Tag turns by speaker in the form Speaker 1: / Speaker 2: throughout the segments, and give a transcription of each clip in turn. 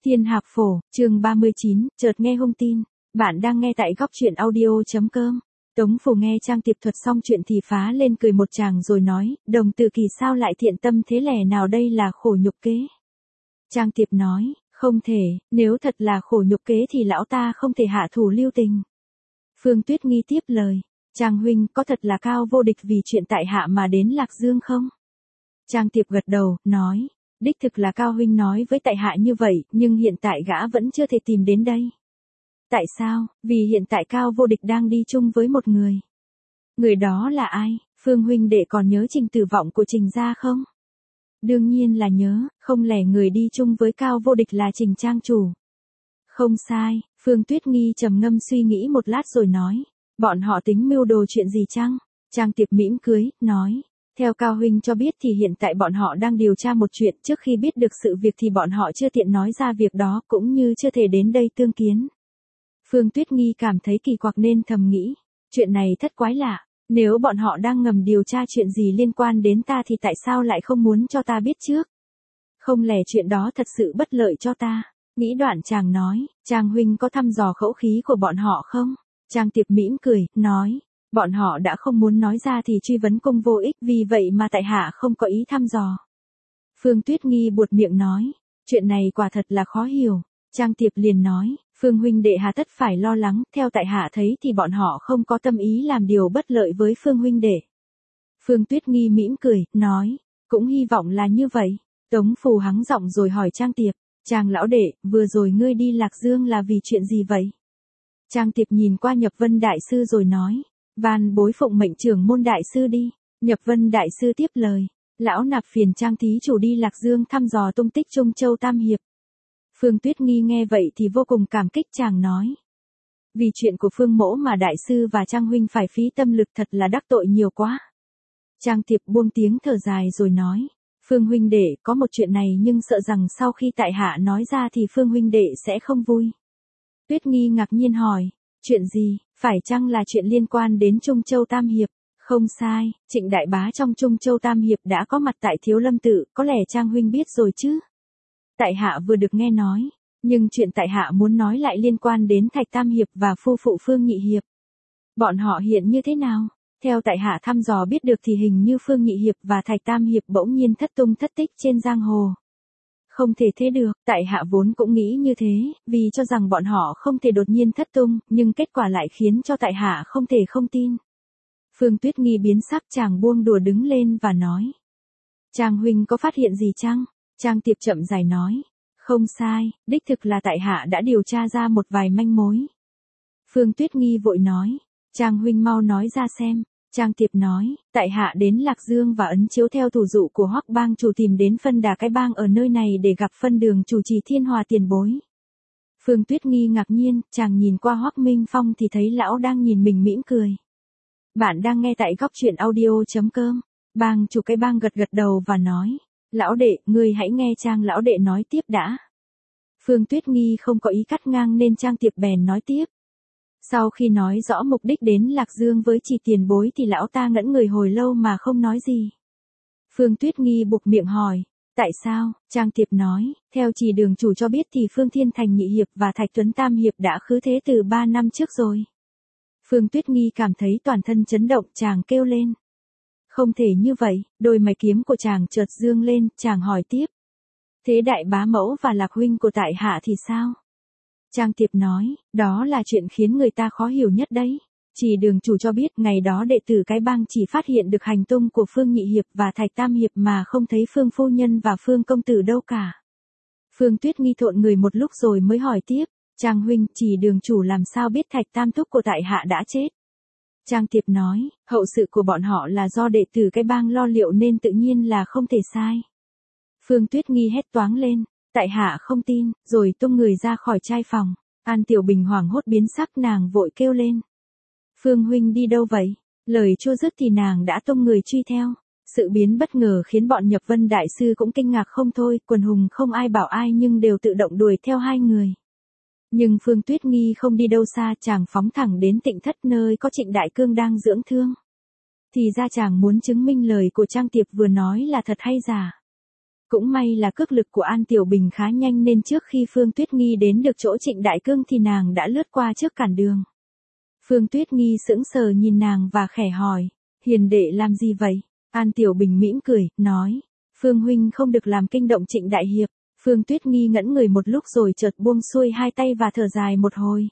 Speaker 1: Thiên Hạc Phổ, chương 39, chợt nghe hung tin. Bạn đang nghe tại góc truyện audio.com. Tống Phủ nghe Trang Tiệp thuật xong chuyện thì phá lên cười một tràng rồi nói, đồng tử Kỳ sao lại thiện tâm thế lẻ nào, đây là khổ nhục kế. Trang Tiệp nói, không thể, nếu thật là khổ nhục kế thì lão ta không thể hạ thủ lưu tình. Phương Tuyết Nghi tiếp lời, Trang huynh có thật là Cao Vô Địch vì chuyện tại hạ mà đến Lạc Dương không? Trang Tiệp gật đầu, nói, đích thực là Cao huynh nói với tại hạ như vậy, nhưng hiện tại gã vẫn chưa thể tìm đến đây. Tại sao? Vì hiện tại Cao Vô Địch đang đi chung với một người. Người đó là ai? Phương huynh đệ còn nhớ Trình Tử Vọng của Trình gia không? Đương nhiên là nhớ, không lẽ người đi chung với Cao Vô Địch là Trình trang chủ? Không sai, Phương Tuyết Nghi trầm ngâm suy nghĩ một lát rồi nói, bọn họ tính mưu đồ chuyện gì chăng? Trang Tiệp mỉm cười, nói, theo Cao huynh cho biết thì hiện tại bọn họ đang điều tra một chuyện, trước khi biết được sự việc thì bọn họ chưa tiện nói ra việc đó, cũng như chưa thể đến đây tương kiến. Phương Tuyết Nghi cảm thấy kỳ quặc nên thầm nghĩ, chuyện này thất quái lạ, nếu bọn họ đang ngầm điều tra chuyện gì liên quan đến ta thì tại sao lại không muốn cho ta biết trước? Không lẽ chuyện đó thật sự bất lợi cho ta? Nghĩ đoạn chàng nói, Trang huynh có thăm dò khẩu khí của bọn họ không? Trang Tiệp mỉm cười, nói, bọn họ đã không muốn nói ra thì truy vấn cung vô ích, vì vậy mà tại hạ không có ý thăm dò. Phương Tuyết Nghi buột miệng nói, chuyện này quả thật là khó hiểu. Trang Tiệp liền nói, Phương huynh đệ hà tất phải lo lắng, theo tại hạ thấy thì bọn họ không có tâm ý làm điều bất lợi với Phương huynh đệ. Phương Tuyết Nghi mỉm cười, nói, cũng hy vọng là như vậy. Tống Phù hắng giọng rồi hỏi Trang Tiệp, Trang lão đệ, vừa rồi ngươi đi Lạc Dương là vì chuyện gì vậy? Trang Tiệp nhìn qua Nhập Vân đại sư rồi nói, van bối phụng mệnh trưởng môn đại sư đi. Nhập Vân đại sư tiếp lời, lão nạp phiền Trang thí chủ đi Lạc Dương thăm dò tung tích Trung Châu Tam Hiệp. Phương Tuyết Nghi nghe vậy thì vô cùng cảm kích, chàng nói, vì chuyện của Phương mỗ mà đại sư và Trang huynh phải phí tâm lực, thật là đắc tội nhiều quá. Trang Tiệp buông tiếng thở dài rồi nói, Phương huynh đệ có một chuyện này nhưng sợ rằng sau khi tại hạ nói ra thì Phương huynh đệ sẽ không vui. Tuyết Nghi ngạc nhiên hỏi, chuyện gì, phải chăng là chuyện liên quan đến Trung Châu Tam Hiệp? Không sai, Trịnh đại bá trong Trung Châu Tam Hiệp đã có mặt tại Thiếu Lâm Tự, có lẽ Trang huynh biết rồi chứ? Tại hạ vừa được nghe nói, nhưng chuyện tại hạ muốn nói lại liên quan đến Thạch Tam Hiệp và phu phụ Phương Nhị Hiệp. Bọn họ hiện như thế nào? Theo tại hạ thăm dò biết được thì hình như Phương Nhị Hiệp và Thạch Tam Hiệp bỗng nhiên thất tung thất tích trên giang hồ. Không thể thế được, tại hạ vốn cũng nghĩ như thế, vì cho rằng bọn họ không thể đột nhiên thất tung, nhưng kết quả lại khiến cho tại hạ không thể không tin. Phương Tuyết Nghi biến sắc, chàng buông đùa đứng lên và nói, Trang huynh có phát hiện gì chăng? Trang Tiệp chậm rãi nói, không sai, đích thực là tại hạ đã điều tra ra một vài manh mối. Phương Tuyết Nghi vội nói, Trang huynh mau nói ra xem. Trang Tiệp nói, tại hạ đến Lạc Dương và ấn chiếu theo thủ dụ của Hoắc bang chủ tìm đến phân đà cái bang ở nơi này để gặp phân đường chủ trì Thiên Hòa tiền bối. Phương Tuyết Nghi ngạc nhiên, chàng nhìn qua Hoắc Minh Phong thì thấy lão đang nhìn mình mỉm cười. Bạn đang nghe tại góc truyện audio.com. Bang chủ cái bang gật gật đầu và nói, lão đệ, ngươi hãy nghe Trang lão đệ nói tiếp đã. Phương Tuyết Nghi không có ý cắt ngang nên Trang Tiệp bèn nói tiếp. Sau khi nói rõ mục đích đến Lạc Dương với Trì tiền bối thì lão ta ngẩn người hồi lâu mà không nói gì. Phương Tuyết Nghi buộc miệng hỏi, tại sao? Trang Tiệp nói, theo Trì đường chủ cho biết thì Phương Thiên Thành Nhị Hiệp và Thạch Tuấn Tam Hiệp đã khứ thế từ 3 năm trước rồi. Phương Tuyết Nghi cảm thấy toàn thân chấn động, chàng kêu lên. Không thể như vậy, đôi mày kiếm của chàng chợt dương lên, chàng hỏi tiếp. Thế đại bá mẫu và Lạc huynh của tại hạ thì sao? Trang Tiệp nói, đó là chuyện khiến người ta khó hiểu nhất đấy. Chỉ đường chủ cho biết ngày đó đệ tử cái bang chỉ phát hiện được hành tung của Phương Nhị Hiệp và Thạch Tam Hiệp mà không thấy Phương Phu Nhân và Phương Công Tử đâu cả. Phương Tuyết Nghi thộn người một lúc rồi mới hỏi tiếp, Trang huynh, chỉ đường chủ làm sao biết Thạch Tam Thúc của tại hạ đã chết? Trang Tiệp nói, hậu sự của bọn họ là do đệ tử cái bang lo liệu nên tự nhiên là không thể sai. Phương Tuyết Nghi hét toáng lên, tại hạ không tin, rồi tung người ra khỏi trai phòng. An Tiểu Bình hoảng hốt biến sắc, nàng vội kêu lên. Phương huynh đi đâu vậy? Lời chưa dứt thì nàng đã tung người truy theo. Sự biến bất ngờ khiến bọn Nhập Vân đại sư cũng kinh ngạc không thôi, quần hùng không ai bảo ai nhưng đều tự động đuổi theo hai người. Nhưng Phương Tuyết Nghi không đi đâu xa, chàng phóng thẳng đến Tịnh Thất nơi có Trịnh Đại Cương đang dưỡng thương. Thì ra chàng muốn chứng minh lời của Trang Tiệp vừa nói là thật hay giả. Cũng may là cước lực của An Tiểu Bình khá nhanh nên trước khi Phương Tuyết Nghi đến được chỗ Trịnh Đại Cương thì nàng đã lướt qua trước cản đường. Phương Tuyết Nghi sững sờ nhìn nàng và khẽ hỏi, hiền đệ làm gì vậy? An Tiểu Bình mỉm cười, nói, Phương huynh không được làm kinh động Trịnh Đại Hiệp. Phương Tuyết Nghi ngẩn người một lúc rồi chợt buông xuôi hai tay và thở dài một hồi.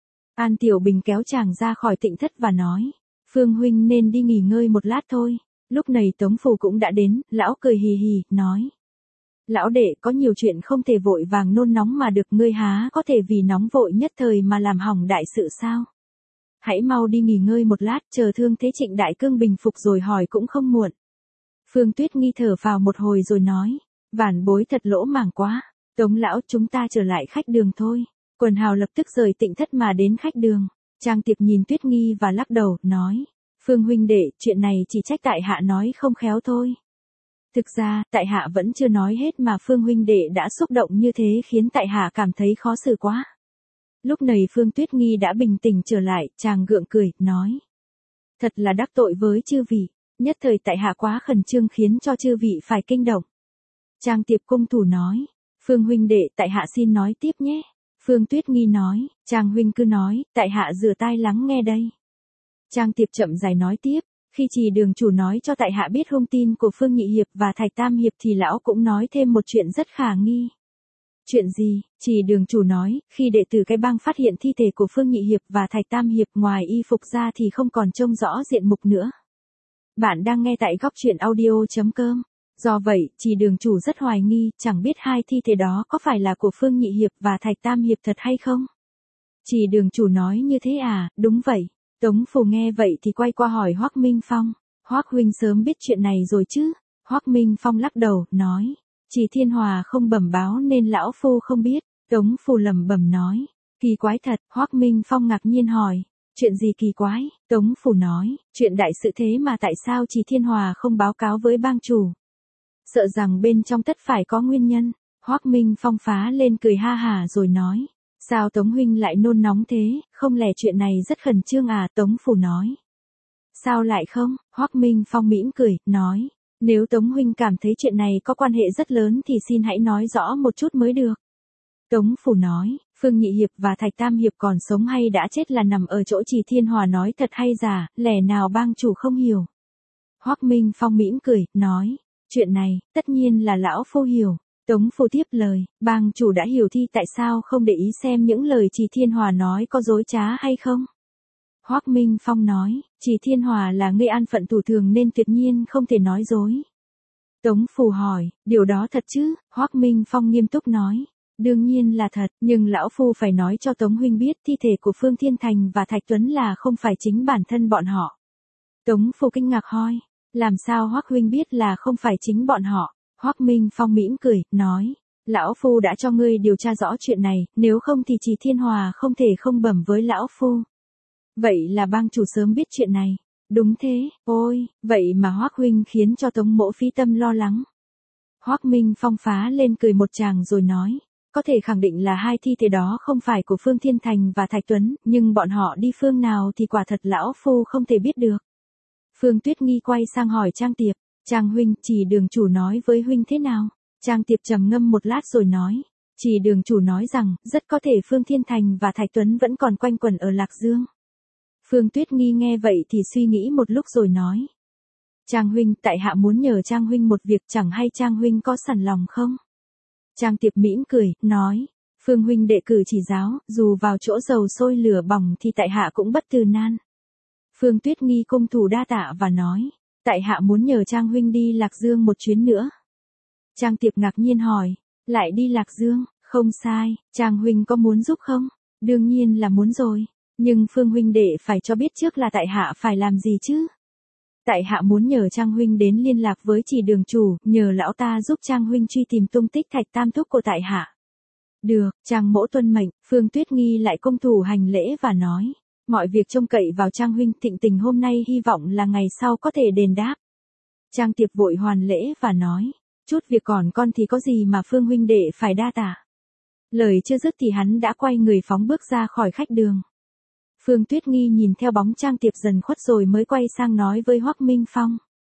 Speaker 1: An Tiểu Bình kéo chàng ra khỏi Tịnh thất và nói, Phương huynh nên đi nghỉ ngơi một lát thôi. Lúc này Tống Phù cũng đã đến, lão cười hì hì, nói. Lão đệ có nhiều chuyện không thể vội vàng nôn nóng mà được, ngươi há có thể vì nóng vội nhất thời mà làm hỏng đại sự sao? Hãy mau đi nghỉ ngơi một lát, chờ thương thế Trịnh Đại Cương bình phục rồi hỏi cũng không muộn. Phương Tuyết Nghi thở phào một hồi rồi nói, vạn bối thật lỗ mãng quá. Tống lão, chúng ta trở lại khách đường thôi. Quần hào lập tức rời Tịnh thất mà đến khách đường. Trang Tiệp nhìn Tuyết Nghi và lắc đầu, nói, Phương huynh đệ, chuyện này chỉ trách tại hạ nói không khéo thôi. Thực ra, tại hạ vẫn chưa nói hết mà Phương huynh đệ đã xúc động như thế khiến tại hạ cảm thấy khó xử quá. Lúc này Phương Tuyết Nghi đã bình tĩnh trở lại, chàng gượng cười, nói. Thật là đắc tội với chư vị, nhất thời tại hạ quá khẩn trương khiến cho chư vị phải kinh động. Trang Tiệp cung thủ nói, Phương huynh đệ, tại hạ xin nói tiếp nhé. Phương Tuyết Nghi nói, Trang huynh cứ nói, tại hạ rửa tai lắng nghe đây. Trang Tiệp chậm rãi nói tiếp, khi Trì đường chủ nói cho tại hạ biết thông tin của Phương Nhị Hiệp và Thạch Tam Hiệp thì lão cũng nói thêm một chuyện rất khả nghi. Chuyện gì? Trì đường chủ nói, khi đệ tử cái bang phát hiện thi thể của Phương Nhị Hiệp và Thạch Tam Hiệp ngoài y phục ra thì không còn trông rõ diện mục nữa. Bạn đang nghe tại góc truyện audio.com. Do vậy, Trì đường chủ rất hoài nghi, chẳng biết hai thi thể đó có phải là của Phương Nhị Hiệp và Thạch Tam Hiệp thật hay không? Trì đường chủ nói như thế à? Đúng vậy. Tống Phù nghe vậy thì quay qua hỏi Hoắc Minh Phong, Hoắc huynh sớm biết chuyện này rồi chứ? Hoắc Minh Phong lắc đầu, nói, Trì Thiên Hòa không bẩm báo nên lão phu không biết. Tống Phù lẩm bẩm nói, kỳ quái thật. Hoắc Minh Phong ngạc nhiên hỏi, chuyện gì kỳ quái? Tống Phù nói, chuyện đại sự thế mà tại sao Trì Thiên Hòa không báo cáo với bang chủ? Sợ rằng bên trong tất phải có nguyên nhân. Hoắc Minh Phong phá lên cười ha hả rồi nói, sao Tống huynh lại nôn nóng thế, không lẽ chuyện này rất khẩn trương à? Tống Phù nói, sao lại không? Hoắc Minh Phong mỉm cười, nói, nếu Tống huynh cảm thấy chuyện này có quan hệ rất lớn thì xin hãy nói rõ một chút mới được. Tống Phù nói, Phương Nhị Hiệp và Thạch Tam Hiệp còn sống hay đã chết là nằm ở chỗ Trì Thiên Hòa nói thật hay giả, lẽ nào bang chủ không hiểu? Hoắc Minh Phong mỉm cười, nói, chuyện này, tất nhiên là lão phu hiểu. Tống Phù tiếp lời, bang chủ đã hiểu thì tại sao không để ý xem những lời Trì Thiên Hòa nói có dối trá hay không? Hoắc Minh Phong nói, Trì Thiên Hòa là người an phận thủ thường nên tuyệt nhiên không thể nói dối. Tống Phù hỏi, điều đó thật chứ? Hoắc Minh Phong nghiêm túc nói, đương nhiên là thật, nhưng lão phu phải nói cho Tống huynh biết thi thể của Phương Thiên Thành và Thạch Tuấn là không phải chính bản thân bọn họ. Tống Phù kinh ngạc hỏi, làm sao Hoắc huynh biết là không phải chính bọn họ? Hoắc Minh Phong mỉm cười, nói, lão phu đã cho ngươi điều tra rõ chuyện này, nếu không thì Trì Thiên Hòa không thể không bẩm với lão phu. Vậy là bang chủ sớm biết chuyện này. Đúng thế, ôi, vậy mà Hoắc huynh khiến cho Tống mỗ phí tâm lo lắng. Hoắc Minh Phong phá lên cười một tràng rồi nói, có thể khẳng định là hai thi thể đó không phải của Phương Thiên Thành và Thạch Tuấn, nhưng bọn họ đi phương nào thì quả thật lão phu không thể biết được. Phương Tuyết Nghi quay sang hỏi Trang Tiệp, Trang huynh, Trì đường chủ nói với huynh thế nào? Trang Tiệp trầm ngâm một lát rồi nói, Trì đường chủ nói rằng, rất có thể Phương Thiên Thành và Thạch Tuấn vẫn còn quanh quẩn ở Lạc Dương. Phương Tuyết Nghi nghe vậy thì suy nghĩ một lúc rồi nói, Trang huynh, tại hạ muốn nhờ Trang huynh một việc, chẳng hay Trang huynh có sẵn lòng không? Trang Tiệp mỉm cười, nói, Phương huynh đệ cử chỉ giáo, dù vào chỗ dầu sôi lửa bỏng thì tại hạ cũng bất từ nan. Phương Tuyết Nghi cung thủ đa tạ và nói, tại hạ muốn nhờ Trang huynh đi Lạc Dương một chuyến nữa. Trang Tiệp ngạc nhiên hỏi, lại đi Lạc Dương? Không sai, Trang huynh có muốn giúp không? Đương nhiên là muốn rồi, nhưng Phương huynh đệ phải cho biết trước là tại hạ phải làm gì chứ? Tại hạ muốn nhờ Trang huynh đến liên lạc với Trì đường chủ, nhờ lão ta giúp Trang huynh truy tìm tung tích Thạch Tam thúc của tại hạ. Được, Trang mỗ tuân mệnh. Phương Tuyết Nghi lại cung thủ hành lễ và nói, mọi việc trông cậy vào Trang huynh, thịnh tình hôm nay hy vọng là ngày sau có thể đền đáp. Trang Tiệp vội hoàn lễ và nói, chút việc còn con thì có gì mà Phương huynh đệ phải đa tạ. Lời chưa dứt thì hắn đã quay người phóng bước ra khỏi khách đường. Phương Tuyết Nghi nhìn theo bóng Trang Tiệp dần khuất rồi mới quay sang nói với Hoắc Minh Phong,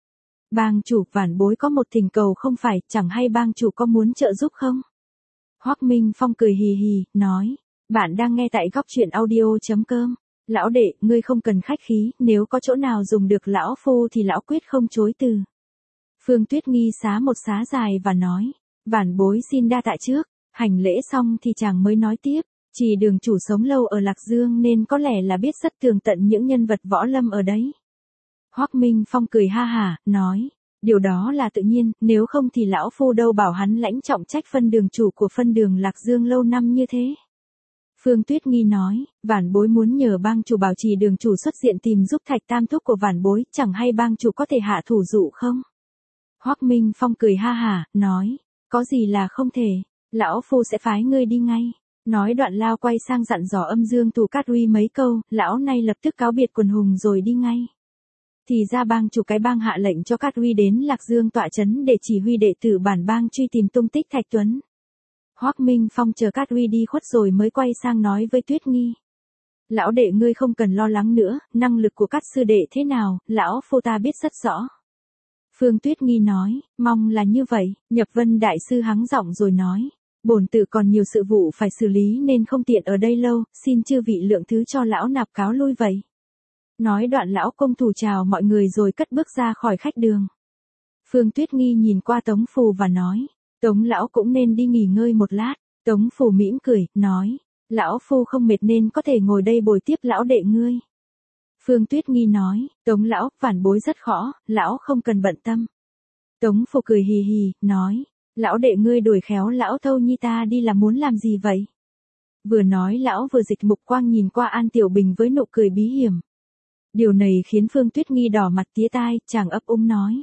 Speaker 1: Bang chủ, vãn bối có một thỉnh cầu không phải, chẳng hay bang chủ có muốn trợ giúp không? Hoắc Minh Phong cười hì hì, nói, bạn đang nghe tại góc truyện audio.com. Lão đệ, ngươi không cần khách khí, nếu có chỗ nào dùng được lão phu thì lão quyết không chối từ. Phương Tuyết Nghi xá một xá dài và nói, vãn bối xin đa tạ trước. Hành lễ xong thì chàng mới nói tiếp, chỉ đường chủ sống lâu ở Lạc Dương nên có lẽ là biết rất tường tận những nhân vật võ lâm ở đấy. Hoắc Minh Phong cười ha hả, nói, điều đó là tự nhiên, nếu không thì lão phu đâu bảo hắn lãnh trọng trách phân đường chủ của phân đường Lạc Dương lâu năm như thế. Phương Tuyết Nghi nói, vãn bối muốn nhờ bang chủ bảo trì đường chủ xuất diện tìm giúp Thạch Tam Thúc của vãn bối, chẳng hay bang chủ có thể hạ thủ dụ không? Hoắc Minh Phong cười ha hả, nói, có gì là không thể, lão phu sẽ phái ngươi đi ngay. Nói đoạn lao quay sang dặn dò Âm Dương Tù Cát Uy mấy câu, lão này lập tức cáo biệt quần hùng rồi đi ngay. Thì ra bang chủ cái bang hạ lệnh cho Cát Uy đến Lạc Dương tọa trấn để chỉ huy đệ tử bản bang truy tìm tung tích Thạch Tuấn. Hoắc Minh Phong chờ Cát Uy đi khuất rồi mới quay sang nói với Tuyết Nghi. Lão đệ ngươi không cần lo lắng nữa, năng lực của Cát sư đệ thế nào, lão phu ta biết rất rõ. Phương Tuyết Nghi nói, mong là như vậy. Nhập Vân đại sư hắng giọng rồi nói, bổn tự còn nhiều sự vụ phải xử lý nên không tiện ở đây lâu, xin chư vị lượng thứ cho lão nạp cáo lui vậy. Nói đoạn lão công thủ chào mọi người rồi cất bước ra khỏi khách đường. Phương Tuyết Nghi nhìn qua Tống Phù và nói, Tống lão cũng nên đi nghỉ ngơi một lát. Tống Phù mỉm cười, nói, lão phu không mệt nên có thể ngồi đây bồi tiếp lão đệ ngươi. Phương Tuyết Nghi nói, Tống lão, vãn bối rất khó, lão không cần bận tâm. Tống Phù cười hì hì, nói, lão đệ ngươi đuổi khéo lão Thâu Nhi ta đi là muốn làm gì vậy? Vừa nói lão vừa dịch mục quang nhìn qua An Tiểu Bình với nụ cười bí hiểm. Điều này khiến Phương Tuyết Nghi đỏ mặt tía tai, chàng ấp úng nói.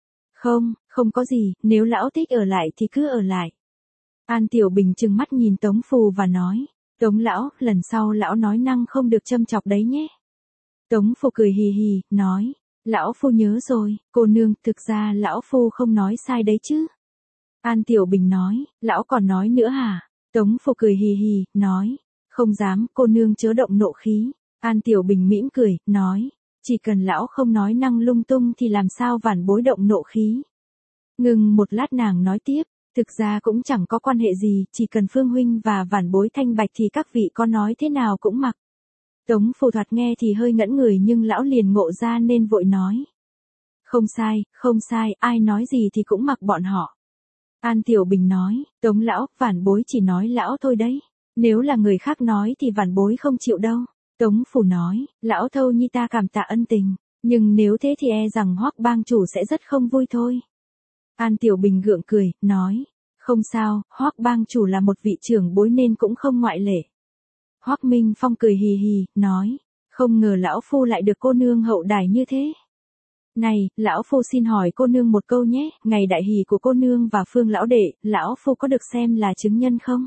Speaker 1: Không có gì, nếu lão thích ở lại thì cứ ở lại. An Tiểu Bình trừng mắt nhìn Tống Phù và nói, Tống lão, lần sau lão nói năng không được châm chọc đấy nhé. Tống Phù cười hì hì, nói, lão phu nhớ rồi, cô nương, thực ra lão phu không nói sai đấy chứ. An Tiểu Bình nói, lão còn nói nữa hả? Tống Phù cười hì hì, nói, không dám, cô nương chớ động nộ khí. An Tiểu Bình mỉm cười, nói, chỉ cần lão không nói năng lung tung thì làm sao vãn bối động nộ khí. Ngừng một lát nàng nói tiếp, thực ra cũng chẳng có quan hệ gì, chỉ cần Phương huynh và vãn bối thanh bạch thì các vị có nói thế nào cũng mặc. Tống Phù thoạt nghe thì hơi ngẩn người nhưng lão liền ngộ ra nên vội nói. Không sai, ai nói gì thì cũng mặc bọn họ. An Tiểu Bình nói, Tống lão, vãn bối chỉ nói lão thôi đấy. Nếu là người khác nói thì vãn bối không chịu đâu. Tống Phù nói, lão Thâu Nhi ta cảm tạ ân tình, nhưng nếu thế thì e rằng Hoắc bang chủ sẽ rất không vui thôi. An Tiểu Bình gượng cười, nói, không sao, Hoắc bang chủ là một vị trưởng bối nên cũng không ngoại lệ. Hoắc Minh Phong cười hì hì, nói, không ngờ lão phu lại được cô nương hậu đãi như thế. Này, lão phu xin hỏi cô nương một câu nhé, ngày đại hỷ của cô nương và Phương lão đệ, lão phu có được xem là chứng nhân không?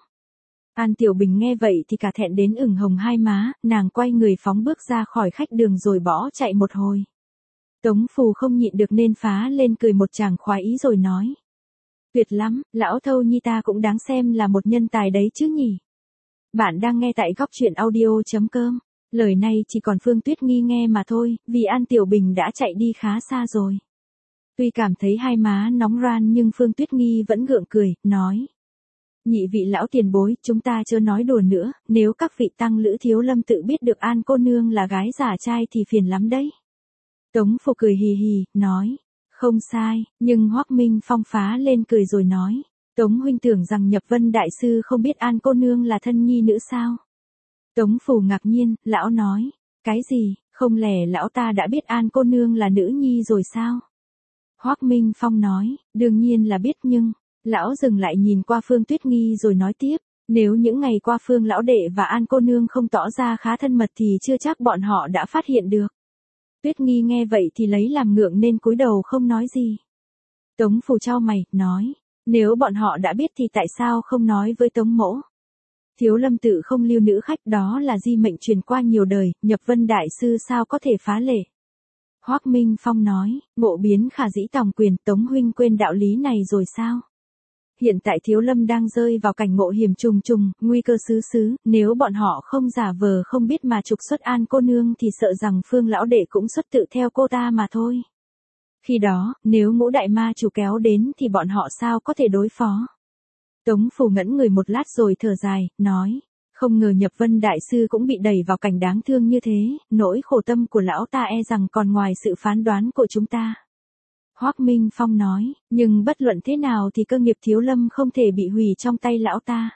Speaker 1: An Tiểu Bình nghe vậy thì cả thẹn đến ửng hồng hai má, nàng quay người phóng bước ra khỏi khách đường rồi bỏ chạy một hồi. Tống Phù không nhịn được nên phá lên cười một tràng khoái ý rồi nói. Tuyệt lắm, lão Thâu Nhi ta cũng đáng xem là một nhân tài đấy chứ nhỉ. Bạn đang nghe tại góc truyện audio.com. Lời này chỉ còn Phương Tuyết Nghi nghe mà thôi, vì An Tiểu Bình đã chạy đi khá xa rồi. Tuy cảm thấy hai má nóng ran nhưng Phương Tuyết Nghi vẫn gượng cười, nói. Nhị vị lão tiền bối, chúng ta chớ nói đùa nữa, nếu các vị tăng lữ thiếu lâm tự biết được An cô nương là gái giả trai thì phiền lắm đấy. Tống Phù cười hì hì, nói, không sai, nhưng Hoắc Minh Phong phá lên cười rồi nói, Tống huynh tưởng rằng Nhập Vân đại sư không biết An cô nương là thân nhi nữ sao? Tống Phù ngạc nhiên, lão nói, cái gì, không lẽ lão ta đã biết An cô nương là nữ nhi rồi sao? Hoắc Minh Phong nói, đương nhiên là biết nhưng, lão dừng lại nhìn qua Phương Tuyết Nghi rồi nói tiếp, nếu những ngày qua Phương lão đệ và An cô nương không tỏ ra khá thân mật thì chưa chắc bọn họ đã phát hiện được. Tuyết Nghi nghe vậy thì lấy làm ngượng nên cúi đầu không nói gì. Tống Phù chau mày, nói, nếu bọn họ đã biết thì tại sao không nói với Tống mỗ? Thiếu lâm tự không lưu nữ khách, đó là di mệnh truyền qua nhiều đời, Nhập Vân đại sư sao có thể phá lệ? Hoắc Minh Phong nói, ngộ biến khả dĩ tòng quyền, Tống huynh quên đạo lý này rồi sao? Hiện tại Thiếu lâm đang rơi vào cảnh ngộ hiểm trùng trùng, nguy cơ xứ, nếu bọn họ không giả vờ không biết mà trục xuất An cô nương thì sợ rằng Phương lão đệ cũng xuất tự theo cô ta mà thôi. Khi đó, nếu Ngũ đại ma chủ kéo đến thì bọn họ sao có thể đối phó. Tống Phủ ngẩn người một lát rồi thở dài, nói, không ngờ Nhập Vân đại sư cũng bị đẩy vào cảnh đáng thương như thế, nỗi khổ tâm của lão ta e rằng còn ngoài sự phán đoán của chúng ta. Hoắc Minh Phong nói, nhưng bất luận thế nào thì cơ nghiệp Thiếu Lâm không thể bị hủy trong tay lão ta.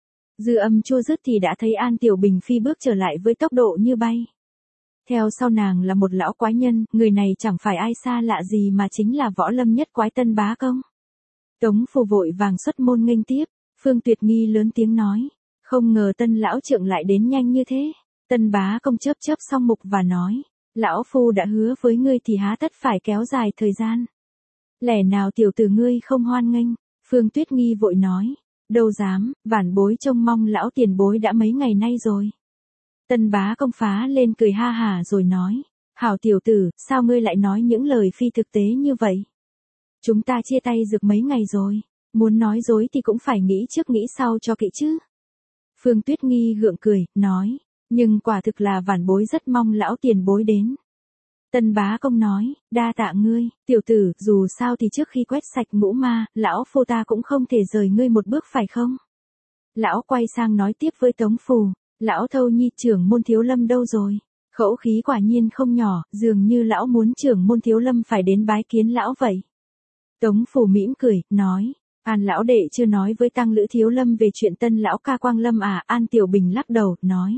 Speaker 1: Dư âm chua dứt thì đã thấy An Tiểu Bình phi bước trở lại với tốc độ như bay. Theo sau nàng là một lão quái nhân, người này chẳng phải ai xa lạ gì mà chính là Võ Lâm nhất quái Tân Bá Công. Tống Phủ vội vàng xuất môn nghênh tiếp, Phương Tuyệt Nghi lớn tiếng nói, không ngờ Tân lão trượng lại đến nhanh như thế. Tân Bá Công chớp chớp song mục và nói, lão phu đã hứa với ngươi thì há tất phải kéo dài thời gian. Lẽ nào tiểu tử ngươi không hoan nghênh? Phương Tuyết Nghi vội nói, đâu dám, vãn bối trông mong lão tiền bối đã mấy ngày nay rồi. Tân Bá Công phá lên cười ha hả rồi nói, hảo tiểu tử, sao ngươi lại nói những lời phi thực tế như vậy? Chúng ta chia tay được mấy ngày rồi, muốn nói dối thì cũng phải nghĩ trước nghĩ sau cho kỹ chứ. Phương Tuyết Nghi gượng cười, nói, nhưng quả thực là vãn bối rất mong lão tiền bối đến. Tân Bá Công nói, đa tạ ngươi, tiểu tử, dù sao thì trước khi quét sạch ngũ ma, lão phu ta cũng không thể rời ngươi một bước phải không? Lão quay sang nói tiếp với Tống Phủ, lão Thâu Nhi trưởng môn Thiếu Lâm đâu rồi? Khẩu khí quả nhiên không nhỏ, dường như lão muốn trưởng môn Thiếu Lâm phải đến bái kiến lão vậy. Tống Phủ mỉm cười, nói, An lão đệ chưa nói với Tăng Lữ Thiếu Lâm về chuyện Tân lão ca Quang Lâm à? An Tiểu Bình lắc đầu, nói,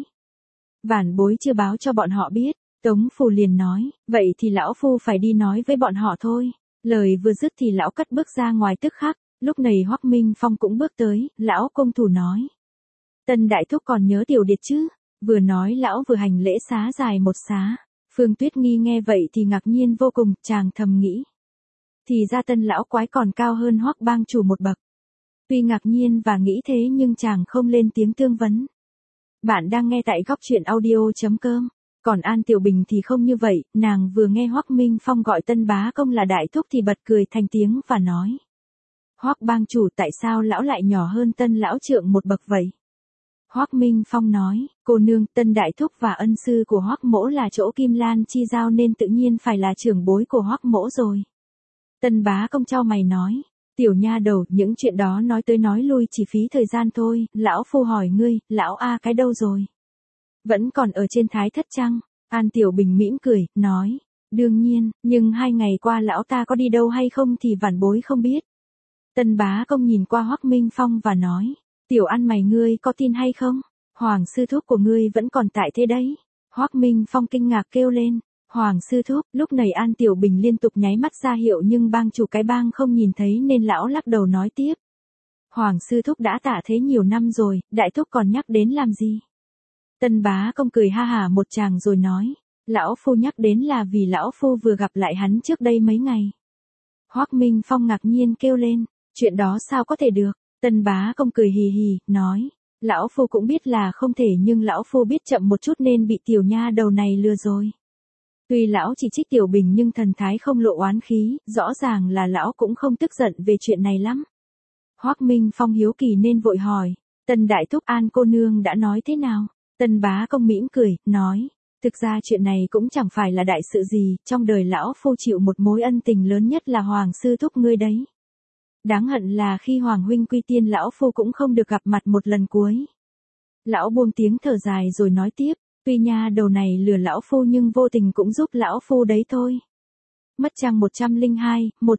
Speaker 1: vãn bối chưa báo cho bọn họ biết. Tống Phủ liền nói, vậy thì lão phu phải đi nói với bọn họ thôi. Lời vừa dứt thì lão cất bước ra ngoài tức khắc, lúc này Hoắc Minh Phong cũng bước tới, lão công thủ nói. Tân đại thúc còn nhớ Tiểu Điệt chứ? Vừa nói lão vừa hành lễ xá dài một xá. Phương Tuyết Nghi nghe vậy thì ngạc nhiên vô cùng, chàng thầm nghĩ. Thì ra Tân lão quái còn cao hơn Hoắc bang chủ một bậc. Tuy ngạc nhiên và nghĩ thế nhưng chàng không lên tiếng tương vấn. Bạn đang nghe tại góc truyện audio.com. Còn An Tiểu Bình thì không như vậy, nàng vừa nghe Hoắc Minh Phong gọi Tân Bá Công là đại thúc thì bật cười thành tiếng và nói. Hoắc bang chủ, tại sao lão lại nhỏ hơn Tân lão trượng một bậc vậy? Hoắc Minh Phong nói, cô nương, Tân đại thúc và ân sư của Hoắc mỗ là chỗ Kim Lan chi giao nên tự nhiên phải là trưởng bối của Hoắc mỗ rồi. Tân Bá Công chau mày nói, tiểu nha đầu, những chuyện đó nói tới nói lui chỉ phí thời gian thôi, lão phu hỏi ngươi, lão A cái đâu rồi? Vẫn còn ở trên Thái Thất chăng? An Tiểu Bình mỉm cười, nói, đương nhiên, nhưng 2 ngày qua lão ta có đi đâu hay không thì vãn bối không biết. Tân Bá Công nhìn qua Hoắc Minh Phong và nói, tiểu ăn mày ngươi có tin hay không? Hoàng sư thúc của ngươi vẫn còn tại thế đấy. Hoắc Minh Phong kinh ngạc kêu lên, Hoàng sư thúc, lúc này An Tiểu Bình liên tục nháy mắt ra hiệu nhưng bang chủ cái bang không nhìn thấy nên lão lắc đầu nói tiếp. Hoàng sư thúc đã tạ thế nhiều năm rồi, đại thúc còn nhắc đến làm gì? Tân Bá Công cười ha hả một tràng rồi nói, lão phu nhắc đến là vì lão phu vừa gặp lại hắn trước đây mấy ngày. Hoắc Minh Phong ngạc nhiên kêu lên, chuyện đó sao có thể được? Tân Bá Công cười hì hì, nói, lão phu cũng biết là không thể nhưng lão phu biết chậm một chút nên bị tiểu nha đầu này lừa rồi. Tuy lão chỉ trích Tiểu Bình nhưng thần thái không lộ oán khí, rõ ràng là lão cũng không tức giận về chuyện này lắm. Hoắc Minh Phong hiếu kỳ nên vội hỏi, Tân đại thúc An cô nương đã nói thế nào? Tân Bá Công mỉm cười, nói, thực ra chuyện này cũng chẳng phải là đại sự gì, trong đời lão phu chịu một mối ân tình lớn nhất là Hoàng sư thúc ngươi đấy. Đáng hận là khi Hoàng huynh quy tiên lão phu cũng không được gặp mặt một lần cuối. Lão buông tiếng thở dài rồi nói tiếp, tuy nha đầu này lừa lão phu nhưng vô tình cũng giúp lão phu đấy thôi. Mất trang 102,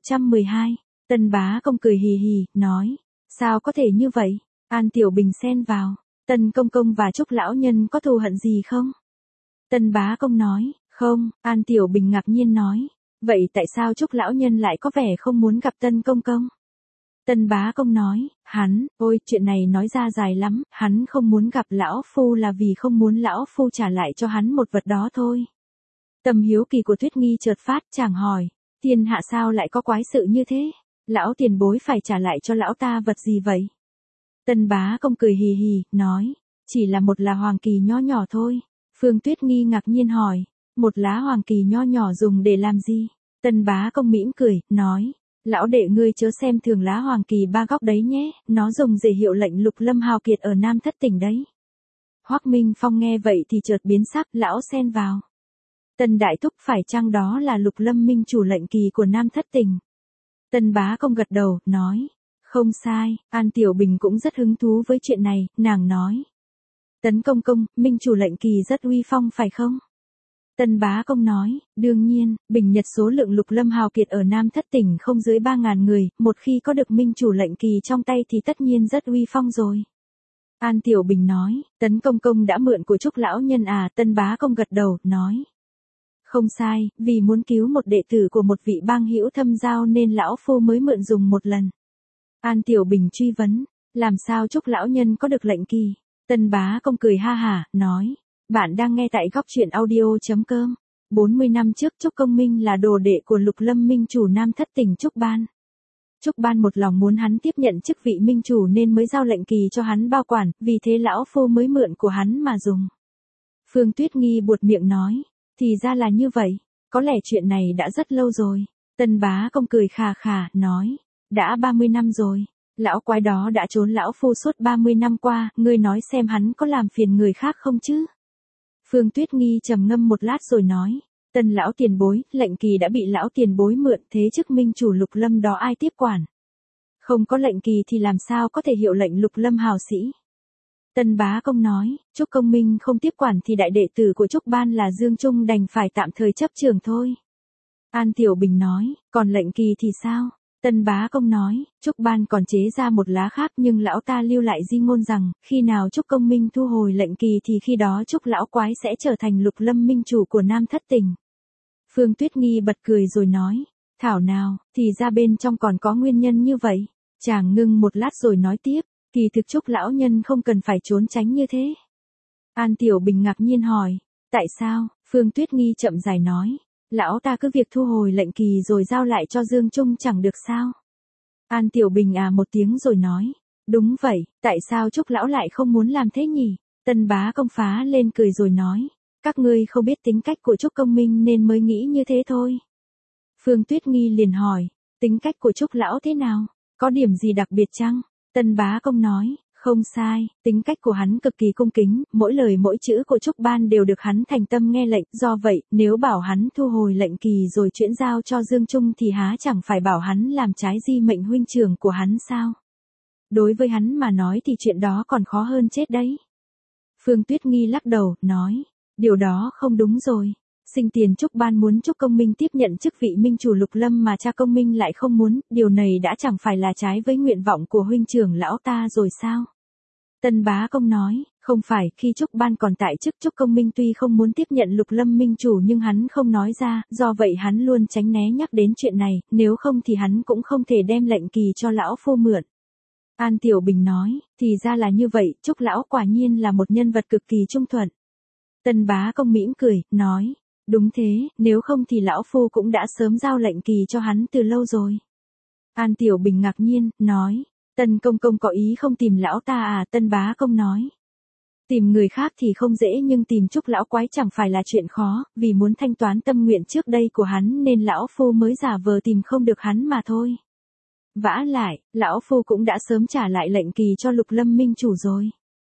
Speaker 1: 112, Tân Bá Công cười hì hì, nói, sao có thể như vậy? An Tiểu Bình xen vào. Tân công công và Trúc lão nhân có thù hận gì không? Tân Bá Công nói, không. An Tiểu Bình ngạc nhiên nói, vậy tại sao Trúc lão nhân lại có vẻ không muốn gặp Tân công công? Tân Bá Công nói, ôi, chuyện này nói ra dài lắm, hắn không muốn gặp lão phu là vì không muốn lão phu trả lại cho hắn một vật đó thôi. Tâm hiếu kỳ của Tuyết Nghi chợt phát, chàng hỏi, thiên hạ sao lại có quái sự như thế? Lão tiền bối phải trả lại cho lão ta vật gì vậy? Tân Bá Công cười hì hì, nói, chỉ là một lá hoàng kỳ nho nhỏ thôi. Phương Tuyết Nghi ngạc nhiên hỏi, một lá hoàng kỳ nho nhỏ dùng để làm gì? Tân Bá Công mỉm cười, nói, lão đệ ngươi chớ xem thường lá hoàng kỳ 3 góc đấy nhé, nó dùng để hiệu lệnh Lục Lâm hào kiệt ở Nam Thất tỉnh đấy. Hoắc Minh Phong nghe vậy thì chợt biến sắc, lão xen vào. Tân đại thúc phải chăng đó là Lục Lâm minh chủ lệnh kỳ của Nam Thất Tình? Tân bá công gật đầu, nói. Không sai, An Tiểu Bình cũng rất hứng thú với chuyện này, nàng nói. Tấn công công, minh chủ lệnh kỳ rất uy phong phải không? Tân bá công nói, đương nhiên, bình nhật số lượng Lục Lâm hào kiệt ở Nam Thất Tỉnh không dưới 3.000 người, một khi có được minh chủ lệnh kỳ trong tay thì tất nhiên rất uy phong rồi. An Tiểu Bình nói, Tấn công công đã mượn của Trúc lão nhân à? Tân bá công gật đầu, nói. Không sai, vì muốn cứu một đệ tử của một vị bang hữu thâm giao nên lão phu mới mượn dùng một lần. An Tiểu Bình truy vấn, làm sao Trúc lão nhân có được lệnh kỳ? Tân bá công cười ha hả, nói. Bạn đang nghe tại góc truyện audio.com. 40 năm trước Trúc Công Minh là đồ đệ của Lục Lâm minh chủ Nam Thất Tỉnh Trúc Ban. Trúc Ban một lòng muốn hắn tiếp nhận chức vị minh chủ nên mới giao lệnh kỳ cho hắn bao quản, vì thế lão phu mới mượn của hắn mà dùng. Phương Tuyết Nghi buột miệng nói, thì ra là như vậy, có lẽ chuyện này đã rất lâu rồi. Tân bá công cười khà khà, nói, đã 30 năm rồi. Lão quái đó đã trốn lão phu suốt 30 năm qua, ngươi nói xem hắn có làm phiền người khác không chứ? Phương Tuyết Nghi trầm ngâm một lát rồi nói, Tân lão tiền bối, lệnh kỳ đã bị lão tiền bối mượn, thế chức minh chủ Lục Lâm đó ai tiếp quản? Không có lệnh kỳ thì làm sao có thể hiệu lệnh Lục Lâm hào sĩ? Tân bá công nói, Trúc Công Minh không tiếp quản thì đại đệ tử của Trúc Ban là Dương Trung đành phải tạm thời chấp trường thôi. An Tiểu Bình nói, còn lệnh kỳ thì sao? Tân bá công nói, Trúc Ban còn chế ra một lá khác nhưng lão ta lưu lại di ngôn rằng, khi nào Trúc Công Minh thu hồi lệnh kỳ thì khi đó Trúc lão quái sẽ trở thành Lục Lâm minh chủ của Nam Thất Tình. Phương Tuyết Nghi bật cười rồi nói, thảo nào, thì ra bên trong còn có nguyên nhân như vậy. Chàng ngưng một lát rồi nói tiếp, kỳ thực Trúc lão nhân không cần phải trốn tránh như thế. An Tiểu Bình ngạc nhiên hỏi, tại sao? Phương Tuyết Nghi chậm rãi nói, lão ta cứ việc thu hồi lệnh kỳ rồi giao lại cho Dương Trung chẳng được sao? An Tiểu Bình à một tiếng rồi nói, đúng vậy, tại sao Trúc lão lại không muốn làm thế nhỉ? Tân bá công phá lên cười rồi nói, các ngươi không biết tính cách của Trúc Công Minh nên mới nghĩ như thế thôi. Phương Tuyết Nghi liền hỏi, tính cách của Trúc lão thế nào? Có điểm gì đặc biệt chăng? Tân bá công nói, không sai, tính cách của hắn cực kỳ cung kính, mỗi lời mỗi chữ của Trúc Ban đều được hắn thành tâm nghe lệnh, do vậy, nếu bảo hắn thu hồi lệnh kỳ rồi chuyển giao cho Dương Trung thì há chẳng phải bảo hắn làm trái di mệnh huynh trưởng của hắn sao? Đối với hắn mà nói thì chuyện đó còn khó hơn chết đấy. Phương Tuyết Nghi lắc đầu, nói, điều đó không đúng rồi. Sinh tiền Trúc Ban muốn Trúc Công Minh tiếp nhận chức vị minh chủ Lục Lâm mà cha Công Minh lại không muốn, điều này đã chẳng phải là trái với nguyện vọng của huynh trưởng lão ta rồi sao? Tân bá công nói, không phải, khi Trúc Ban còn tại chức Trúc Công Minh tuy không muốn tiếp nhận Lục Lâm minh chủ nhưng hắn không nói ra, do vậy hắn luôn tránh né nhắc đến chuyện này, nếu không thì hắn cũng không thể đem lệnh kỳ cho lão phu mượn. An Tiểu Bình nói, thì ra là như vậy, Trúc lão quả nhiên là một nhân vật cực kỳ trung thuận. Tân bá công mỉm cười, nói, đúng thế, nếu không thì lão phu cũng đã sớm giao lệnh kỳ cho hắn từ lâu rồi. An Tiểu Bình ngạc nhiên, nói, Tân công công có ý không tìm lão ta à? Tân bá công nói, tìm người khác thì không dễ nhưng tìm Trúc lão quái chẳng phải là chuyện khó, vì muốn thanh toán tâm nguyện trước đây của hắn nên lão phu mới giả vờ tìm không được hắn mà thôi. Vả lại, lão phu cũng đã sớm trả lại lệnh kỳ cho Lục Lâm minh chủ rồi.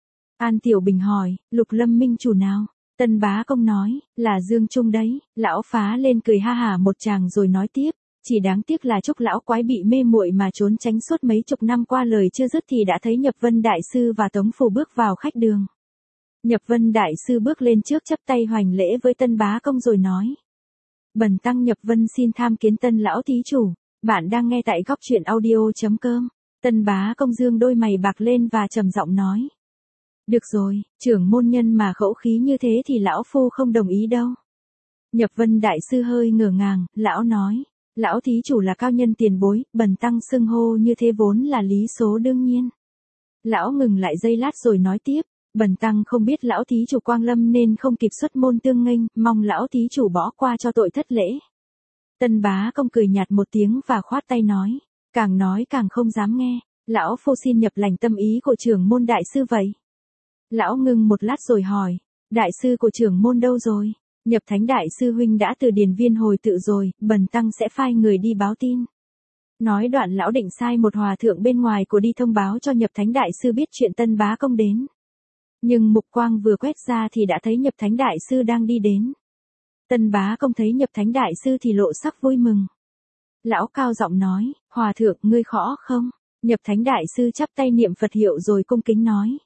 Speaker 1: An Tiểu Bình hỏi, Lục Lâm minh chủ nào? Tân bá công nói, là Dương Trung đấy. Lão phá lên cười ha hả một tràng rồi nói tiếp, chỉ đáng tiếc là Trúc lão quái bị mê muội mà trốn tránh suốt mấy chục năm qua, lời chưa dứt thì đã thấy Nhập Vân đại sư và Tống Phủ bước vào khách đường. Nhập Vân đại sư bước lên trước chắp tay hoành lễ với Tân bá công rồi nói, bần tăng Nhập Vân xin tham kiến Tân lão thí chủ. Bạn đang nghe tại góc truyện audio.com. Tân bá công dương đôi mày bạc lên và trầm giọng nói, được rồi, trưởng môn nhân mà khẩu khí như thế thì lão phu không đồng ý đâu. Nhập Vân đại sư hơi ngửa ngàng, lão nói, lão thí chủ là cao nhân tiền bối, bần tăng xưng hô như thế vốn là lý số đương nhiên. Lão ngừng lại giây lát rồi nói tiếp, bần tăng không biết lão thí chủ quang lâm nên không kịp xuất môn tương nghênh, mong lão thí chủ bỏ qua cho tội thất lễ. Tân bá công cười nhạt một tiếng và khoát tay nói càng không dám nghe, lão phu xin nhập lành tâm ý của trưởng môn đại sư vậy. Lão ngưng một lát rồi hỏi, đại sư của trưởng môn đâu rồi? Nhập Thánh đại sư huynh đã từ điền viên hồi tự rồi, bần tăng sẽ phai người đi báo tin. Nói đoạn lão định sai một hòa thượng bên ngoài của đi thông báo cho Nhập Thánh đại sư biết chuyện Tân bá công đến. Nhưng mục quang vừa quét ra thì đã thấy Nhập Thánh đại sư đang đi đến. Tân Bá Công thấy Nhập Thánh Đại Sư thì lộ sắc vui mừng. Lão cao giọng nói, Hòa thượng ngươi khó không? Nhập Thánh Đại Sư chắp tay niệm Phật hiệu rồi cung kính nói.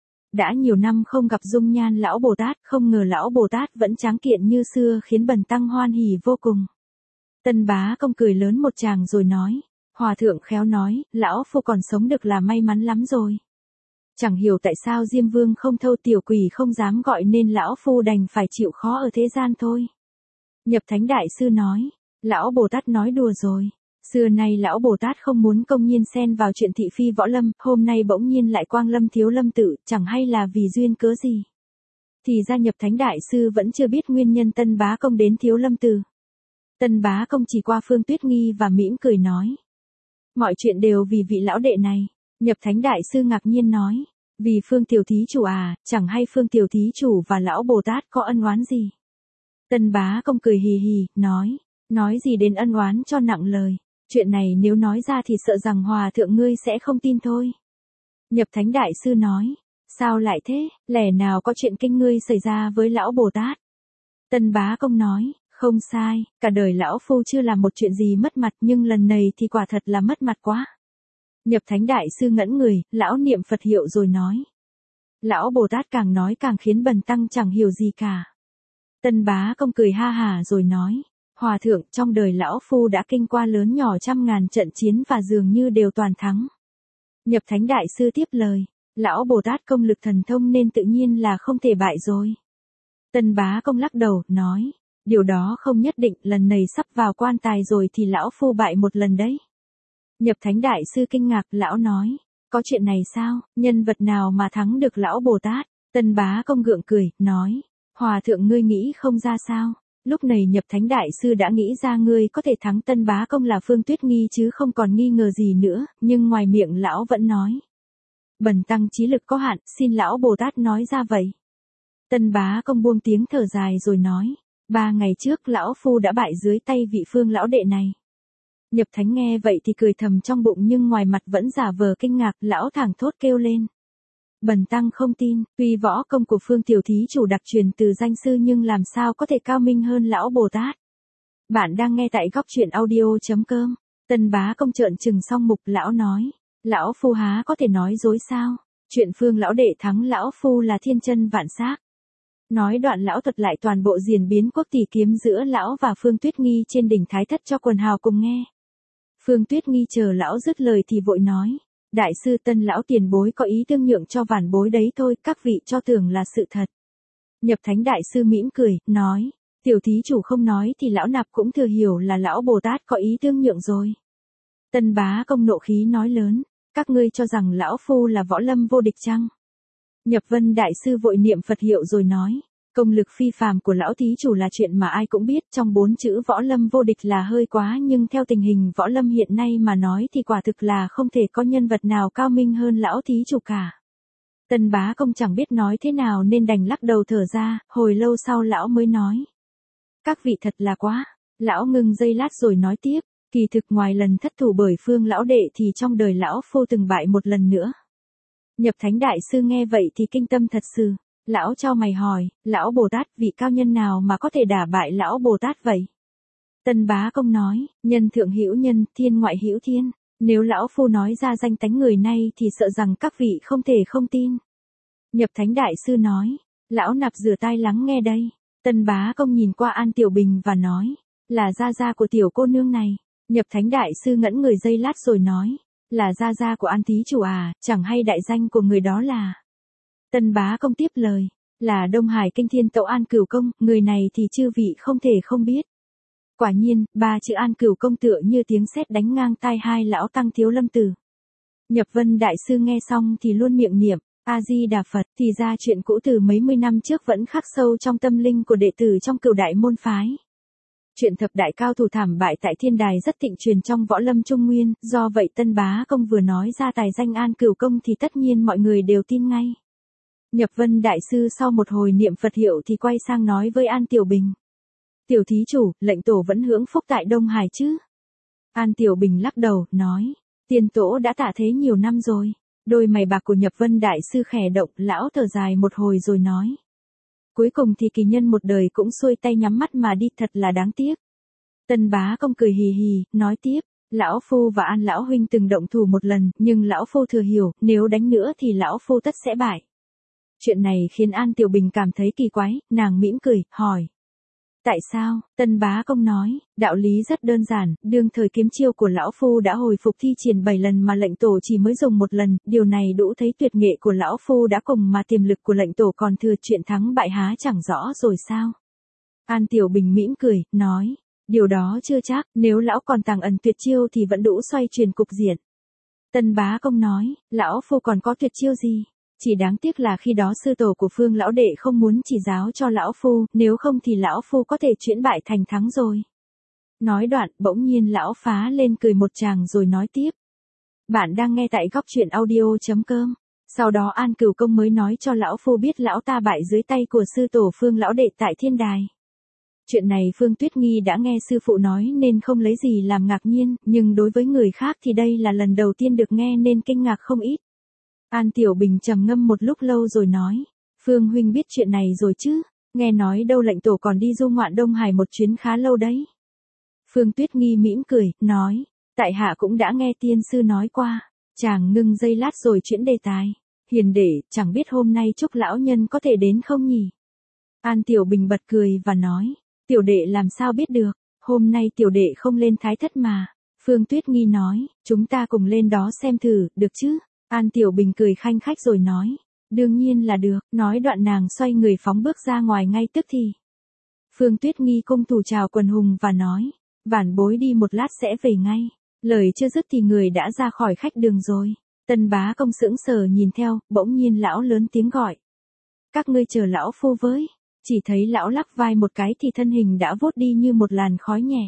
Speaker 1: Đã nhiều năm không gặp dung nhan lão Bồ Tát, không ngờ lão Bồ Tát vẫn tráng kiện như xưa khiến bần tăng hoan hỉ vô cùng. Tân Bá Công cười lớn một tràng rồi nói, Hòa thượng khéo nói, lão phu còn sống được là may mắn lắm rồi. Chẳng hiểu tại sao Diêm Vương không thâu tiểu quỷ không dám gọi nên lão phu đành phải chịu khó ở thế gian thôi. Nhập Thánh Đại Sư nói, lão Bồ Tát nói đùa rồi. Xưa nay lão Bồ Tát không muốn công nhiên xen vào chuyện thị phi võ lâm, hôm nay bỗng nhiên lại quang lâm Thiếu Lâm tự, chẳng hay là vì duyên cớ gì. Thì ra Nhập Thánh Đại Sư vẫn chưa biết nguyên nhân Tân Bá Công đến Thiếu Lâm tự. Tân Bá Công chỉ qua Phương Tuyết Nghi và mỉm cười nói. Mọi chuyện đều vì vị lão đệ này. Nhập Thánh Đại Sư ngạc nhiên nói. Vì Phương Tiểu Thí Chủ à, chẳng hay Phương Tiểu Thí Chủ và lão Bồ Tát có ân oán gì. Tân Bá Công cười hì hì, nói gì đến ân oán cho nặng lời. Chuyện này nếu nói ra thì sợ rằng Hòa thượng ngươi sẽ không tin thôi. Nhập Thánh Đại Sư nói, sao lại thế, lẽ nào có chuyện kinh ngươi xảy ra với lão Bồ Tát? Tân Bá Công nói, không sai, cả đời lão phu chưa làm một chuyện gì mất mặt nhưng lần này thì quả thật là mất mặt quá. Nhập Thánh Đại Sư ngẩn người, lão niệm Phật hiệu rồi nói. Lão Bồ Tát càng nói càng khiến bần tăng chẳng hiểu gì cả. Tân Bá Công cười ha hà rồi nói. Hòa thượng, trong đời lão phu đã kinh qua lớn nhỏ trăm ngàn trận chiến và dường như đều toàn thắng. Nhập Thánh Đại Sư tiếp lời, lão Bồ Tát công lực thần thông nên tự nhiên là không thể bại rồi. Tân Bá Công lắc đầu, nói, điều đó không nhất định, lần này sắp vào quan tài rồi thì lão phu bại một lần đấy. Nhập Thánh Đại Sư kinh ngạc, lão nói, có chuyện này sao, nhân vật nào mà thắng được lão Bồ Tát? Tân Bá Công gượng cười, nói, Hòa thượng ngươi nghĩ không ra sao? Lúc này Nhập Thánh Đại Sư đã nghĩ ra ngươi có thể thắng Tân Bá Công là Phương Tuyết Nghi chứ không còn nghi ngờ gì nữa, nhưng ngoài miệng lão vẫn nói. Bần tăng trí lực có hạn, xin lão Bồ Tát nói ra vậy. Tân Bá Công buông tiếng thở dài rồi nói, 3 ngày trước lão phu đã bại dưới tay vị Phương lão đệ này. Nhập Thánh nghe vậy thì cười thầm trong bụng nhưng ngoài mặt vẫn giả vờ kinh ngạc, lão thẳng thốt kêu lên. Bần tăng không tin, tuy võ công của Phương Tiểu Thí Chủ đặc truyền từ danh sư nhưng làm sao có thể cao minh hơn lão Bồ Tát. Bạn đang nghe tại góc truyện audio.com. Tân Bá Công trợn trừng xong mục, lão nói. Lão phu há có thể nói dối sao? Chuyện Phương lão đệ thắng lão phu là thiên chân vạn xác. Nói đoạn lão thuật lại toàn bộ diễn biến quốc tỷ kiếm giữa lão và Phương Tuyết Nghi trên đỉnh Thái Thất cho quần hào cùng nghe. Phương Tuyết Nghi chờ lão dứt lời thì vội nói. Đại sư Tân lão tiền bối có ý tương nhượng cho vản bối đấy thôi, các vị cho tưởng là sự thật. Nhập Thánh Đại Sư mỉm cười, nói, Tiểu Thí Chủ không nói thì lão nạp cũng thừa hiểu là lão Bồ Tát có ý tương nhượng rồi. Tân Bá Công nộ khí nói lớn, các ngươi cho rằng lão phu là võ lâm vô địch chăng? Nhập Vân Đại Sư vội niệm Phật hiệu rồi nói, công lực phi phàm của lão Thí Chủ là chuyện mà ai cũng biết, trong 4 chữ võ lâm vô địch là hơi quá nhưng theo tình hình võ lâm hiện nay mà nói thì quả thực là không thể có nhân vật nào cao minh hơn lão Thí Chủ cả. Tân Bá Công chẳng biết nói thế nào nên đành lắc đầu thở ra, hồi lâu sau lão mới nói. Các vị thật là quá, lão ngừng giây lát rồi nói tiếp, kỳ thực ngoài lần thất thủ bởi Phương lão đệ thì trong đời lão phu từng bại một lần nữa. Nhập Thánh Đại Sư nghe vậy thì kinh tâm thật sự. Lão chau mày hỏi, lão Bồ Tát vị cao nhân nào mà có thể đả bại lão Bồ Tát vậy? Tân Bá Công nói, nhân thượng hữu nhân, thiên ngoại hữu thiên. Nếu lão phu nói ra danh tánh người này thì sợ rằng các vị không thể không tin. Nhập Thánh Đại Sư nói, lão nạp rửa tai lắng nghe đây. Tân Bá Công nhìn qua An Tiểu Bình và nói, là gia gia của tiểu cô nương này. Nhập Thánh Đại Sư ngẩn người giây lát rồi nói, là gia gia của An Thí Chủ à, chẳng hay đại danh của người đó là. Tân Bá Công tiếp lời, là Đông Hải Kinh Thiên Tẩu An Cửu Công, người này thì chư vị không thể không biết. Quả nhiên, 3 chữ An Cửu Công tựa như tiếng sét đánh ngang tai hai lão tăng Thiếu Lâm tử. Nhập Vân Đại Sư nghe xong thì luôn miệng niệm, A-di-đà Phật, thì ra chuyện cũ từ mấy mươi năm trước vẫn khắc sâu trong tâm linh của đệ tử trong Cửu Đại môn phái. Chuyện thập đại cao thủ thảm bại tại thiên đài rất thịnh truyền trong võ lâm Trung Nguyên, do vậy Tân Bá Công vừa nói ra tài danh An Cửu Công thì tất nhiên mọi người đều tin ngay. Nhập Vân Đại Sư sau một hồi niệm Phật hiệu thì quay sang nói với An Tiểu Bình. Tiểu Thí Chủ, lệnh tổ vẫn hưởng phúc tại Đông Hải chứ? An Tiểu Bình lắc đầu, nói, tiền tổ đã tạ thế nhiều năm rồi. Đôi mày bạc của Nhập Vân Đại Sư khẽ động, lão thở dài một hồi rồi nói. Cuối cùng thì kỳ nhân một đời cũng xuôi tay nhắm mắt mà đi, thật là đáng tiếc. Tân bá công cười hì hì, nói tiếp, lão phu và An lão huynh từng động thủ một lần, nhưng lão phu thừa hiểu, nếu đánh nữa thì lão phu tất sẽ bại. Chuyện này khiến An Tiểu Bình cảm thấy kỳ quái, nàng mỉm cười, hỏi. Tại sao? Tân bá công nói, đạo lý rất đơn giản, đương thời kiếm chiêu của lão phu đã hồi phục thi triển 7 lần mà lệnh tổ chỉ mới dùng một lần, điều này đủ thấy tuyệt nghệ của lão phu đã cùng mà tiềm lực của lệnh tổ còn thừa, chuyện thắng bại há chẳng rõ rồi sao? An Tiểu Bình mỉm cười, nói, điều đó chưa chắc, nếu lão còn tàng ẩn tuyệt chiêu thì vẫn đủ xoay chuyển cục diện. Tân bá công nói, lão phu còn có tuyệt chiêu gì? Chỉ đáng tiếc là khi đó sư tổ của Phương lão đệ không muốn chỉ giáo cho lão phu, nếu không thì lão phu có thể chuyển bại thành thắng rồi. Nói đoạn, bỗng nhiên lão phá lên cười một tràng rồi nói tiếp. Bạn đang nghe tại góc truyện audio.com. Sau đó An Cửu Công mới nói cho lão phu biết lão ta bại dưới tay của sư tổ Phương lão đệ tại thiên đài. Chuyện này Phương Tuyết Nghi đã nghe sư phụ nói nên không lấy gì làm ngạc nhiên, nhưng đối với người khác thì đây là lần đầu tiên được nghe nên kinh ngạc không ít. An Tiểu Bình trầm ngâm một lúc lâu rồi nói, Phương huynh biết chuyện này rồi chứ, nghe nói đâu lệnh tổ còn đi du ngoạn Đông Hải một chuyến khá lâu đấy. Phương Tuyết Nghi mỉm cười, nói, tại hạ cũng đã nghe tiên sư nói qua. Chàng ngưng giây lát rồi chuyển đề tài. Hiền đệ, chẳng biết hôm nay Trúc lão nhân có thể đến không nhỉ? An Tiểu Bình bật cười và nói, tiểu đệ làm sao biết được, hôm nay tiểu đệ không lên Thái Thất mà. Phương Tuyết Nghi nói, chúng ta cùng lên đó xem thử, được chứ? An Tiểu Bình cười khanh khách rồi nói, đương nhiên là được, nói đoạn nàng xoay người phóng bước ra ngoài ngay tức thì. Phương Tuyết Nghi cung thủ chào quần hùng và nói, vãn bối đi một lát sẽ về ngay. Lời chưa dứt thì người đã ra khỏi khách đường rồi. Tân bá công sững sờ nhìn theo, bỗng nhiên lão lớn tiếng gọi. Các ngươi chờ lão phu với. Chỉ thấy lão lắc vai một cái thì thân hình đã vút đi như một làn khói nhẹ.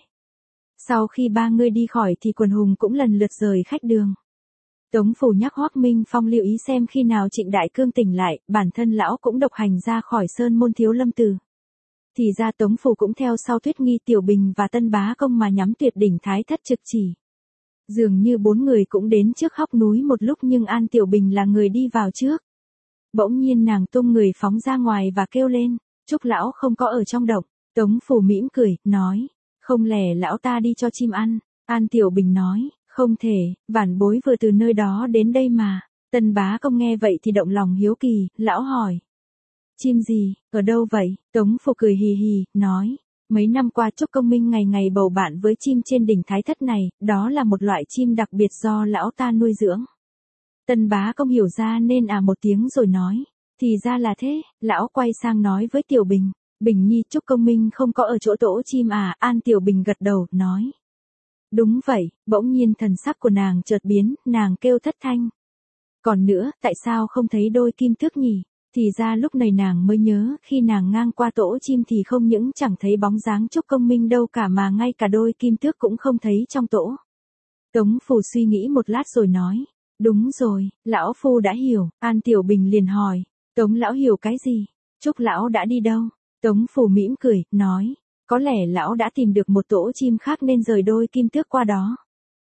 Speaker 1: Sau khi ba người đi khỏi thì quần hùng cũng lần lượt rời khách đường. Tống phủ nhắc Hoắc Minh Phong lưu ý xem khi nào Trịnh Đại Cương tỉnh lại, bản thân lão cũng độc hành ra khỏi sơn môn Thiếu Lâm Tử. Thì ra Tống phủ cũng theo sau Tuyết Nghi, Tiểu Bình và Tân bá công mà nhắm tuyệt đỉnh Thái Thất trực chỉ. Dường như bốn người cũng đến trước Hóc núi một lúc nhưng An Tiểu Bình là người đi vào trước. Bỗng nhiên nàng tung người phóng ra ngoài và kêu lên, Trúc lão không có ở trong động. Tống phủ mỉm cười, nói, không lẽ lão ta đi cho chim ăn. An Tiểu Bình nói, không thể, vãn bối vừa từ nơi đó đến đây mà. Tân bá công nghe vậy thì động lòng hiếu kỳ, lão hỏi. Chim gì, ở đâu vậy? Tống phủ cười hì hì, nói. Mấy năm qua Trúc Công Minh ngày ngày bầu bạn với chim trên đỉnh Thái Thất này, đó là một loại chim đặc biệt do lão ta nuôi dưỡng. Tân bá công hiểu ra nên một tiếng rồi nói. Thì ra là thế, lão quay sang nói với Tiểu Bình. Bình nhi, Trúc Công Minh không có ở chỗ tổ chim à? An Tiểu Bình gật đầu, nói. Đúng vậy, bỗng nhiên thần sắc của nàng chợt biến, nàng kêu thất thanh. Còn nữa, tại sao không thấy đôi kim tước nhỉ? Thì ra lúc này nàng mới nhớ, khi nàng ngang qua tổ chim thì không những chẳng thấy bóng dáng Trúc Công Minh đâu cả mà ngay cả đôi kim tước cũng không thấy trong tổ. Tống phủ suy nghĩ một lát rồi nói, đúng rồi, lão phu đã hiểu. An Tiểu Bình liền hỏi, Tống lão hiểu cái gì? Trúc lão đã đi đâu? Tống phủ mỉm cười, nói, có lẽ lão đã tìm được một tổ chim khác nên rời đôi kim tước qua đó.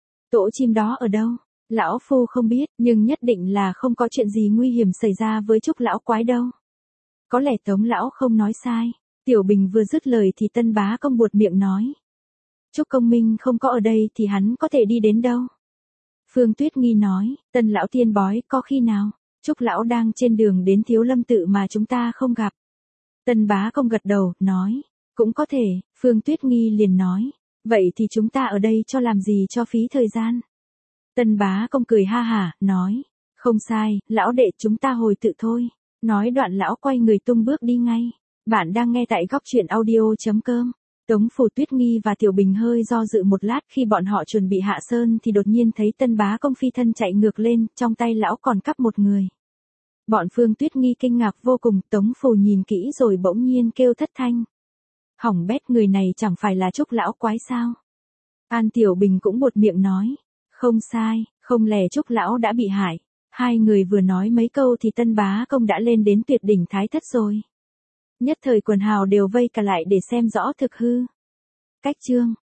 Speaker 1: Tổ chim đó ở đâu? Lão phu không biết, nhưng nhất định là không có chuyện gì nguy hiểm xảy ra với Trúc lão quái đâu. Có lẽ Tống lão không nói sai. Tiểu Bình vừa dứt lời thì Tân bá công buột miệng nói. Trúc Công Minh không có ở đây thì hắn có thể đi đến đâu? Phương Tuyết Nghi nói, Tân lão tiên bói, có khi nào Trúc lão đang trên đường đến Thiếu Lâm Tự mà chúng ta không gặp? Tân bá công gật đầu, nói, cũng có thể. Phương Tuyết Nghi liền nói, vậy thì chúng ta ở đây cho làm gì cho phí thời gian? Tân bá công cười ha hả, nói, không sai, lão đệ, chúng ta hồi tự thôi. Nói đoạn lão quay người tung bước đi ngay. Bạn đang nghe tại góc truyện audio.com. Tống phủ Tuyết Nghi và Tiểu Bình hơi do dự một lát, khi bọn họ chuẩn bị hạ sơn thì đột nhiên thấy Tân bá công phi thân chạy ngược lên, trong tay lão còn cắp một người. Bọn Phương Tuyết Nghi kinh ngạc vô cùng, Tống phủ nhìn kỹ rồi bỗng nhiên kêu thất thanh. Hỏng bét, người này chẳng phải là Trúc lão quái sao? An Tiểu Bình cũng buột miệng nói, không sai, không lẽ Trúc lão đã bị hại? Hai người vừa nói mấy câu thì Tân bá công đã lên đến tuyệt đỉnh Thái Thất rồi. Nhất thời quần hào đều vây cả lại để xem rõ thực hư. Cách chương